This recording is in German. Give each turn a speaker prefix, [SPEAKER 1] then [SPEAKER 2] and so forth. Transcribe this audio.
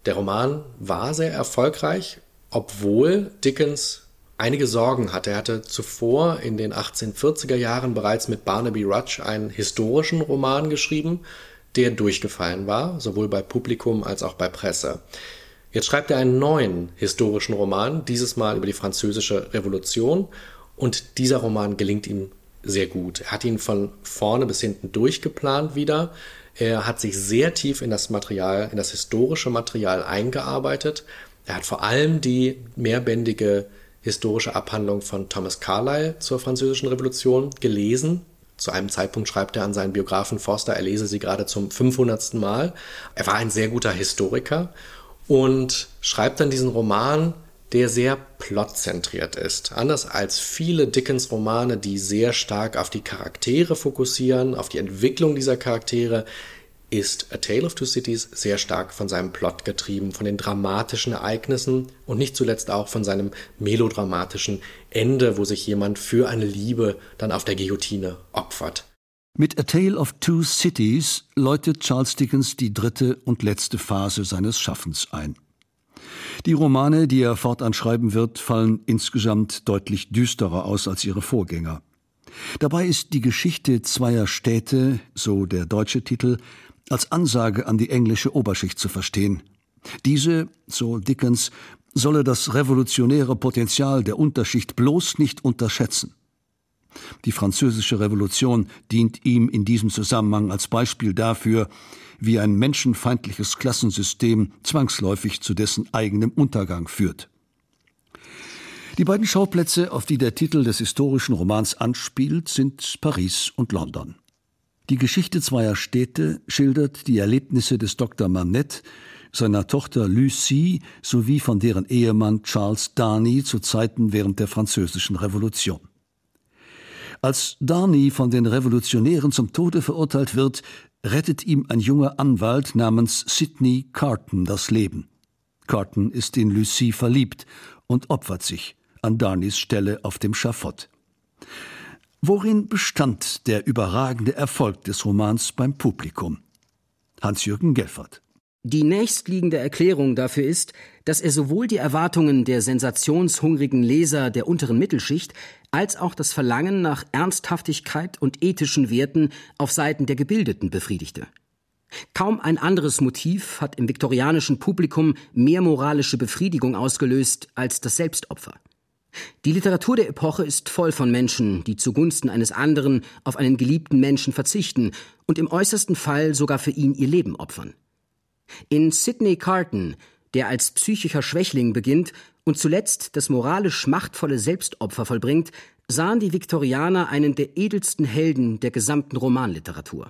[SPEAKER 1] Der Roman war sehr erfolgreich, obwohl Dickens einige Sorgen hatte. Er hatte zuvor in den 1840er Jahren bereits mit Barnaby Rudge einen historischen Roman geschrieben, der durchgefallen war, sowohl bei Publikum als auch bei Presse. Jetzt schreibt er einen neuen historischen Roman, dieses Mal über die Französische Revolution, und dieser Roman gelingt ihm sehr gut. Er hat ihn von vorne bis hinten durchgeplant wieder. Er hat sich sehr tief in das historische Material eingearbeitet. Er hat vor allem die mehrbändige historische Abhandlung von Thomas Carlyle zur Französischen Revolution gelesen. Zu einem Zeitpunkt schreibt er an seinen Biografen Forster, er lese sie gerade zum 500. Mal. Er war ein sehr guter Historiker und schreibt dann diesen Roman, der sehr plotzentriert ist. Anders als viele Dickens-Romane, die sehr stark auf die Charaktere fokussieren, auf die Entwicklung dieser Charaktere, ist A Tale of Two Cities sehr stark von seinem Plot getrieben, von den dramatischen Ereignissen und nicht zuletzt auch von seinem melodramatischen Ende, wo sich jemand für eine Liebe dann auf der Guillotine opfert.
[SPEAKER 2] Mit A Tale of Two Cities läutet Charles Dickens die dritte und letzte Phase seines Schaffens ein. Die Romane, die er fortan schreiben wird, fallen insgesamt deutlich düsterer aus als ihre Vorgänger. Dabei ist die Geschichte zweier Städte, so der deutsche Titel, als Ansage an die englische Oberschicht zu verstehen. Diese, so Dickens, solle das revolutionäre Potenzial der Unterschicht bloß nicht unterschätzen. Die Französische Revolution dient ihm in diesem Zusammenhang als Beispiel dafür, wie ein menschenfeindliches Klassensystem zwangsläufig zu dessen eigenem Untergang führt. Die beiden Schauplätze, auf die der Titel des historischen Romans anspielt, sind Paris und London. Die Geschichte zweier Städte schildert die Erlebnisse des Dr. Manette, seiner Tochter Lucie sowie von deren Ehemann Charles Darnay zu Zeiten während der Französischen Revolution. Als Darnay von den Revolutionären zum Tode verurteilt wird, rettet ihm ein junger Anwalt namens Sidney Carton das Leben. Carton ist in Lucie verliebt und opfert sich an Darnays Stelle auf dem Schafott. Worin bestand der überragende Erfolg des Romans beim Publikum? Hans-Jürgen Gelfert.
[SPEAKER 3] Die nächstliegende Erklärung dafür ist, dass er sowohl die Erwartungen der sensationshungrigen Leser der unteren Mittelschicht als auch das Verlangen nach Ernsthaftigkeit und ethischen Werten auf Seiten der Gebildeten befriedigte. Kaum ein anderes Motiv hat im viktorianischen Publikum mehr moralische Befriedigung ausgelöst als das Selbstopfer. Die Literatur der Epoche ist voll von Menschen, die zugunsten eines anderen auf einen geliebten Menschen verzichten und im äußersten Fall sogar für ihn ihr Leben opfern. In Sidney Carton, der als psychischer Schwächling beginnt und zuletzt das moralisch machtvolle Selbstopfer vollbringt, sahen die Viktorianer einen der edelsten Helden der gesamten Romanliteratur.